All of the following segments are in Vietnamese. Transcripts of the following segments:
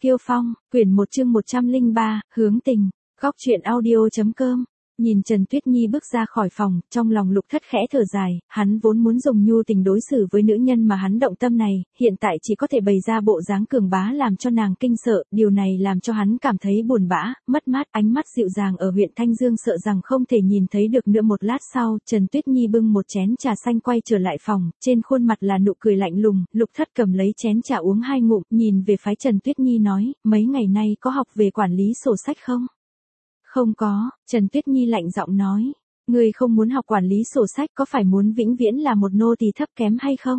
Kiêu Phong, quyển 1 chương 103, hướng tình, góc truyện audio.com. Nhìn Trần Tuyết Nhi bước ra khỏi phòng, trong lòng Lục Thất khẽ thở dài, hắn vốn muốn dùng nhu tình đối xử với nữ nhân mà hắn động tâm này, hiện tại chỉ có thể bày ra bộ dáng cường bá làm cho nàng kinh sợ, điều này làm cho hắn cảm thấy buồn bã, mất mát. Ánh mắt dịu dàng ở huyện Thanh Dương sợ rằng không thể nhìn thấy được nữa. Một lát sau, Trần Tuyết Nhi bưng một chén trà xanh quay trở lại phòng, trên khuôn mặt là nụ cười lạnh lùng. Lục Thất cầm lấy chén trà uống 2 ngụm, nhìn về phái Trần Tuyết Nhi nói, mấy ngày nay có học về quản lý sổ sách không? Không có, Trần Tuyết Nhi lạnh giọng nói. Ngươi không muốn học quản lý sổ sách có phải muốn vĩnh viễn là một nô tỳ thấp kém hay không?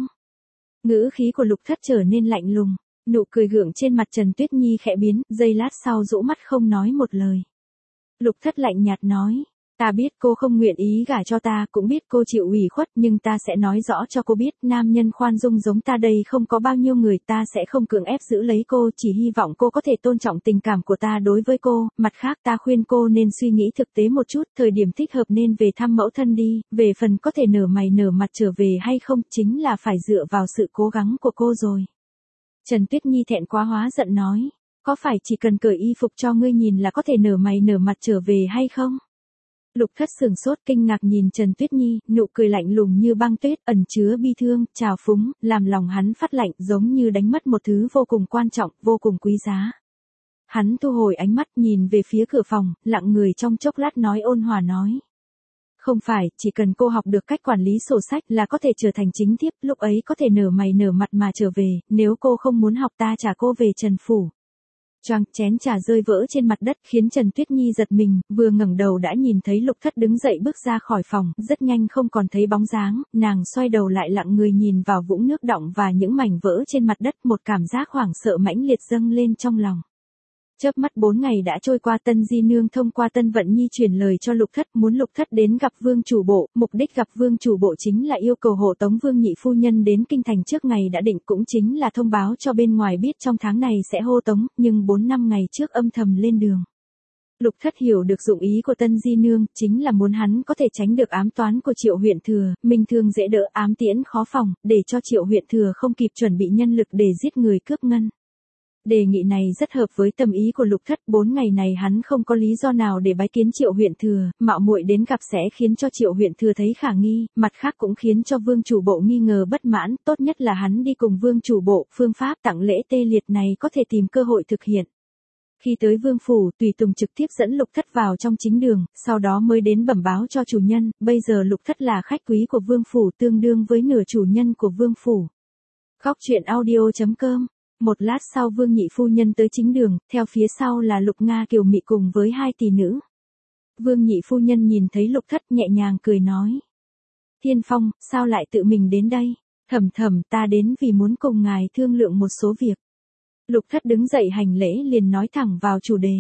Ngữ khí của Lục Thất trở nên lạnh lùng, nụ cười gượng trên mặt Trần Tuyết Nhi khẽ biến, giây lát sau rũ mắt không nói một lời. Lục Thất lạnh nhạt nói, ta biết cô không nguyện ý gả cho ta, cũng biết cô chịu ủy khuất, nhưng ta sẽ nói rõ cho cô biết, nam nhân khoan dung giống ta đây không có bao nhiêu người, ta sẽ không cưỡng ép giữ lấy cô, chỉ hy vọng cô có thể tôn trọng tình cảm của ta đối với cô. Mặt khác ta khuyên cô nên suy nghĩ thực tế một chút, thời điểm thích hợp nên về thăm mẫu thân đi, về phần có thể nở mày nở mặt trở về hay không, chính là phải dựa vào sự cố gắng của cô rồi. Trần Tuyết Nhi thẹn quá hóa giận nói, có phải chỉ cần cởi y phục cho ngươi nhìn là có thể nở mày nở mặt trở về hay không? Lục Thất sửng sốt kinh ngạc nhìn Trần Tuyết Nhi, nụ cười lạnh lùng như băng tuyết, ẩn chứa bi thương, trào phúng, làm lòng hắn phát lạnh giống như đánh mất một thứ vô cùng quan trọng, vô cùng quý giá. Hắn thu hồi ánh mắt nhìn về phía cửa phòng, lặng người trong chốc lát nói ôn hòa nói. Không phải, chỉ cần cô học được cách quản lý sổ sách là có thể trở thành chính thiếp, lúc ấy có thể nở mày nở mặt mà trở về, nếu cô không muốn học ta trả cô về Trần Phủ. Choang, chén trà rơi vỡ trên mặt đất khiến Trần Tuyết Nhi giật mình, vừa ngẩng đầu đã nhìn thấy Lục Thất đứng dậy bước ra khỏi phòng, rất nhanh không còn thấy bóng dáng, nàng xoay đầu lại lặng người nhìn vào vũng nước đọng và những mảnh vỡ trên mặt đất, một cảm giác hoảng sợ mãnh liệt dâng lên trong lòng. Chớp mắt 4 ngày đã trôi qua, Tân Di Nương thông qua Tân Vận Nhi truyền lời cho Lục Thất muốn Lục Thất đến gặp Vương chủ bộ, mục đích gặp Vương chủ bộ chính là yêu cầu hộ tống Vương nhị phu nhân đến kinh thành trước ngày đã định, cũng chính là thông báo cho bên ngoài biết trong tháng này sẽ hộ tống, nhưng 4-5 ngày trước âm thầm lên đường. Lục Thất hiểu được dụng ý của Tân Di Nương, chính là muốn hắn có thể tránh được ám toán của Triệu huyện thừa, minh thương dễ đỡ ám tiễn khó phòng, để cho Triệu huyện thừa không kịp chuẩn bị nhân lực để giết người cướp ngân. Đề nghị này rất hợp với tâm ý của Lục Thất, 4 ngày này hắn không có lý do nào để bái kiến Triệu huyện thừa, mạo muội đến gặp sẽ khiến cho Triệu huyện thừa thấy khả nghi, mặt khác cũng khiến cho Vương chủ bộ nghi ngờ bất mãn, tốt nhất là hắn đi cùng Vương chủ bộ, phương pháp tặng lễ tê liệt này có thể tìm cơ hội thực hiện. Khi tới Vương phủ, tùy tùng trực tiếp dẫn Lục Thất vào trong chính đường, sau đó mới đến bẩm báo cho chủ nhân, bây giờ Lục Thất là khách quý của Vương phủ, tương đương với nửa chủ nhân của Vương phủ. Góc truyện audio.com. Một lát sau Vương nhị phu nhân tới chính đường, theo phía sau là Lục Nga Kiều Mị cùng với 2 tỷ nữ. Vương nhị phu nhân nhìn thấy Lục Thất nhẹ nhàng cười nói. Thiên Phong, sao lại tự mình đến đây? Thầm ta đến vì muốn cùng ngài thương lượng một số việc. Lục Thất đứng dậy hành lễ liền nói thẳng vào chủ đề.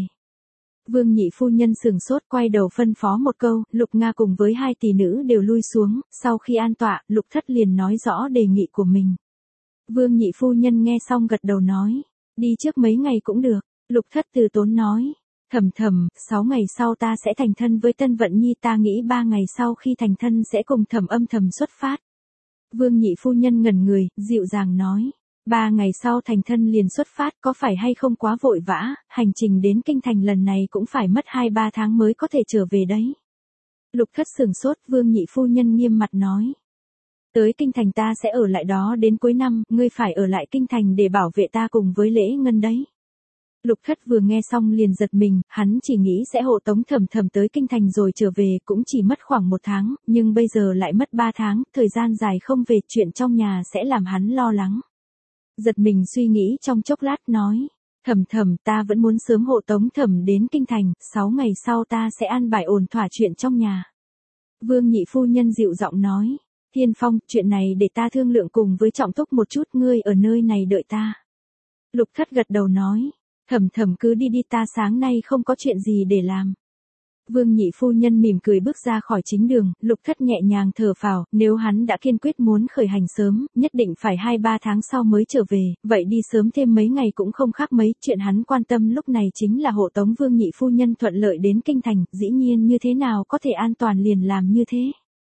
Vương nhị phu nhân sừng sốt quay đầu phân phó một câu, Lục Nga cùng với 2 tỷ nữ đều lui xuống, sau khi an tọa, Lục Thất liền nói rõ đề nghị của mình. Vương nhị phu nhân nghe xong gật đầu nói, đi trước mấy ngày cũng được. Lục Thất từ tốn nói, thầm, 6 ngày sau ta sẽ thành thân với Tân Vận Nhi, ta nghĩ 3 ngày sau khi thành thân sẽ cùng Thẩm âm thầm xuất phát. Vương nhị phu nhân ngẩn người, dịu dàng nói, 3 ngày sau thành thân liền xuất phát có phải hay không quá vội vã, hành trình đến kinh thành lần này cũng phải mất 2-3 tháng mới có thể trở về đấy. Lục Thất sửng sốt, Vương nhị phu nhân nghiêm mặt nói. Tới kinh thành ta sẽ ở lại đó đến cuối năm, ngươi phải ở lại kinh thành để bảo vệ ta cùng với Lễ Ngân đấy. Lục Thất vừa nghe xong liền giật mình, hắn chỉ nghĩ sẽ hộ tống Thẩm tới kinh thành rồi trở về, cũng chỉ mất khoảng 1 tháng, nhưng bây giờ lại mất 3 tháng, thời gian dài không về, chuyện trong nhà sẽ làm hắn lo lắng. Giật mình suy nghĩ trong chốc lát nói, Thẩm ta vẫn muốn sớm hộ tống Thẩm đến kinh thành, 6 ngày sau ta sẽ an bài ổn thỏa chuyện trong nhà. Vương nhị phu nhân dịu giọng nói. Thiên Phong, chuyện này để ta thương lượng cùng với Trọng Thúc một chút, ngươi ở nơi này đợi ta. Lục Thất gật đầu nói, thầm cứ đi ta sáng nay không có chuyện gì để làm. Vương nhị phu nhân mỉm cười bước ra khỏi chính đường, Lục Thất nhẹ nhàng thở phào, nếu hắn đã kiên quyết muốn khởi hành sớm, nhất định phải 2-3 tháng sau mới trở về, vậy đi sớm thêm mấy ngày cũng không khác mấy, chuyện hắn quan tâm lúc này chính là hộ tống Vương nhị phu nhân thuận lợi đến kinh thành, dĩ nhiên như thế nào có thể an toàn liền làm như thế.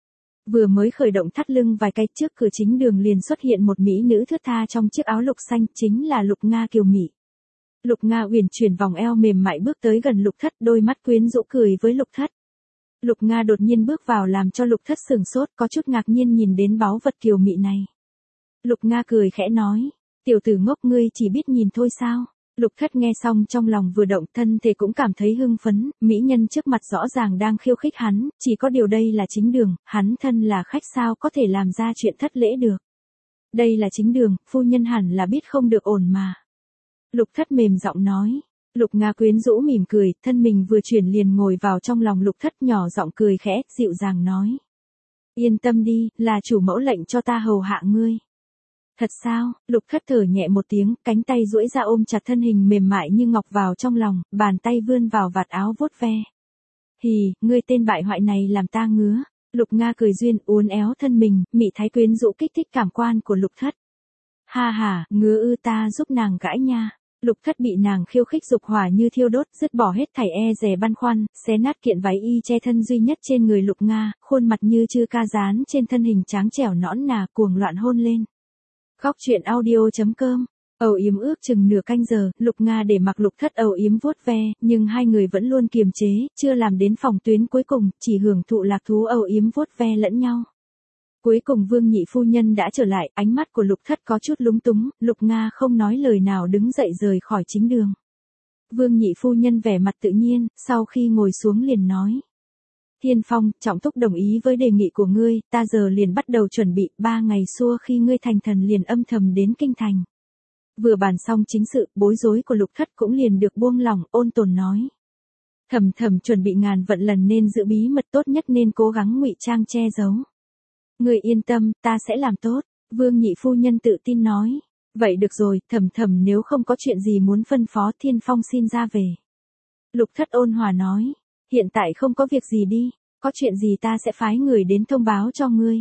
Vừa mới khởi động thắt lưng vài cái, trước cửa chính đường liền xuất hiện một mỹ nữ thướt tha trong chiếc áo lục xanh, chính là Lục Nga Kiều Mị. Lục Nga uyển chuyển vòng eo mềm mại bước tới gần Lục Thất, đôi mắt quyến rũ cười với Lục Thất. Lục Nga đột nhiên bước vào làm cho Lục Thất sửng sốt, có chút ngạc nhiên nhìn đến báu vật kiều mị này. Lục Nga cười khẽ nói, tiểu tử ngốc ngươi chỉ biết nhìn thôi sao? Lục Thất nghe xong trong lòng vừa động, thân thể cũng cảm thấy hưng phấn, mỹ nhân trước mặt rõ ràng đang khiêu khích hắn, chỉ có điều đây là chính đường, hắn thân là khách sao có thể làm ra chuyện thất lễ được. Đây là chính đường, phu nhân hẳn là biết không được ổn mà. Lục Thất mềm giọng nói. Lục Nga quyến rũ mỉm cười, thân mình vừa chuyển liền ngồi vào trong lòng Lục Thất, nhỏ giọng cười khẽ, dịu dàng nói. Yên tâm đi, là chủ mẫu lệnh cho ta hầu hạ ngươi. Thật sao? Lục Thất thở nhẹ một tiếng, cánh tay duỗi ra ôm chặt thân hình mềm mại như ngọc vào trong lòng, bàn tay vươn vào vạt áo vuốt ve. Hì, ngươi tên bại hoại này làm ta ngứa. Lục Nga cười duyên, uốn éo thân mình, mị thái quyến rũ kích thích cảm quan của Lục Thất. Ha ha, ngứa ư, ta giúp nàng gãi nha. Lục Thất bị nàng khiêu khích dục hỏa như thiêu đốt, dứt bỏ hết thảy e dè băn khoăn, xé nát kiện váy y che thân duy nhất trên người Lục Nga, khuôn mặt như chư ca dán trên thân hình tráng trẻo nõn nà, cuồng loạn hôn lên. Góc truyện audio.com. Âu yếm ước chừng nửa canh giờ, Lục Nga để mặc Lục Thất âu yếm vuốt ve, nhưng hai người vẫn luôn kiềm chế, chưa làm đến phòng tuyến cuối cùng, chỉ hưởng thụ lạc thú âu yếm vuốt ve lẫn nhau. Cuối cùng Vương nhị phu nhân đã trở lại, ánh mắt của Lục Thất có chút lúng túng, Lục Nga không nói lời nào đứng dậy rời khỏi chính đường. Vương nhị phu nhân vẻ mặt tự nhiên, sau khi ngồi xuống liền nói. Thiên Phong, trọng thúc đồng ý với đề nghị của ngươi, ta giờ liền bắt đầu chuẩn bị, 3 ngày xua khi ngươi thành thần liền âm thầm đến kinh thành. Vừa bàn xong chính sự, bối rối của Lục Thất cũng liền được buông lỏng, ôn tồn nói. Thầm thầm chuẩn bị ngàn vận lần nên giữ bí mật, tốt nhất nên cố gắng ngụy trang che giấu. Ngươi yên tâm, ta sẽ làm tốt, Vương nhị phu nhân tự tin nói. Vậy được rồi, thầm thầm nếu không có chuyện gì muốn phân phó, Thiên Phong xin ra về. Lục Thất ôn hòa nói. Hiện tại không có việc gì đi, có chuyện gì ta sẽ phái người đến thông báo cho ngươi.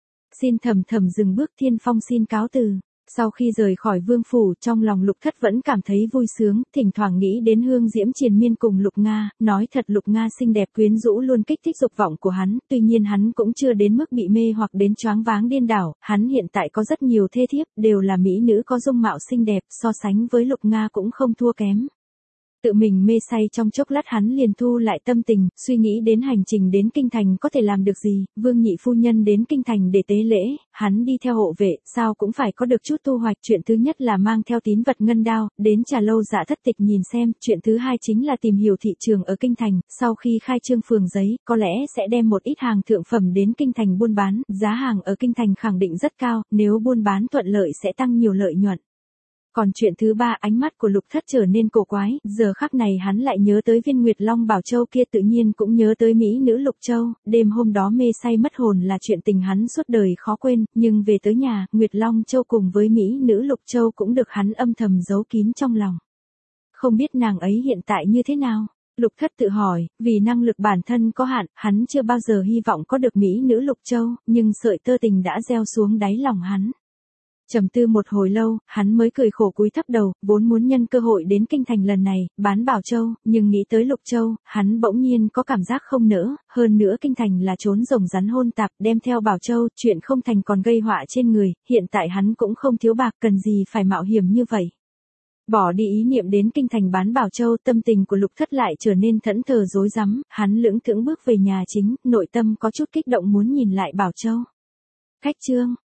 Xin thầm thầm dừng bước, Thiên Phong xin cáo từ. Sau khi rời khỏi vương phủ, trong lòng Lục Thất vẫn cảm thấy vui sướng, thỉnh thoảng nghĩ đến Hương Diễm triền miên cùng Lục Nga, nói thật Lục Nga xinh đẹp quyến rũ luôn kích thích dục vọng của hắn, tuy nhiên hắn cũng chưa đến mức bị mê hoặc đến choáng váng điên đảo, hắn hiện tại có rất nhiều thê thiếp, đều là mỹ nữ có dung mạo xinh đẹp, so sánh với Lục Nga cũng không thua kém. Tự mình mê say trong chốc lát hắn liền thu lại tâm tình, suy nghĩ đến hành trình đến kinh thành có thể làm được gì, Vương nhị phu nhân đến kinh thành để tế lễ, hắn đi theo hộ vệ, sao cũng phải có được chút thu hoạch, chuyện thứ nhất là mang theo tín vật ngân đao, đến Trà Lâu Dạ Thất Tịch nhìn xem, chuyện thứ hai chính là tìm hiểu thị trường ở kinh thành, sau khi khai trương phường giấy, có lẽ sẽ đem một ít hàng thượng phẩm đến kinh thành buôn bán, giá hàng ở kinh thành khẳng định rất cao, nếu buôn bán thuận lợi sẽ tăng nhiều lợi nhuận. Còn chuyện thứ ba, ánh mắt của Lục Thất trở nên cổ quái, giờ khắc này hắn lại nhớ tới viên Nguyệt Long Bảo Châu kia, tự nhiên cũng nhớ tới mỹ nữ Lục Châu, đêm hôm đó mê say mất hồn là chuyện tình hắn suốt đời khó quên, nhưng về tới nhà, Nguyệt Long Châu cùng với mỹ nữ Lục Châu cũng được hắn âm thầm giấu kín trong lòng. Không biết nàng ấy hiện tại như thế nào? Lục Thất tự hỏi, vì năng lực bản thân có hạn, hắn chưa bao giờ hy vọng có được mỹ nữ Lục Châu, nhưng sợi tơ tình đã gieo xuống đáy lòng hắn. Trầm tư một hồi lâu, hắn mới cười khổ cúi thấp đầu, vốn muốn nhân cơ hội đến kinh thành lần này, bán Bảo Châu, nhưng nghĩ tới Lục Châu, hắn bỗng nhiên có cảm giác không nỡ, hơn nữa kinh thành là trốn rồng rắn hôn tạp, đem theo Bảo Châu, chuyện không thành còn gây họa trên người, hiện tại hắn cũng không thiếu bạc, cần gì phải mạo hiểm như vậy. Bỏ đi ý niệm đến kinh thành bán Bảo Châu, tâm tình của Lục Thất lại trở nên thẫn thờ rối rắm, hắn lững thững bước về nhà chính, nội tâm có chút kích động muốn nhìn lại Bảo Châu. Khách trương.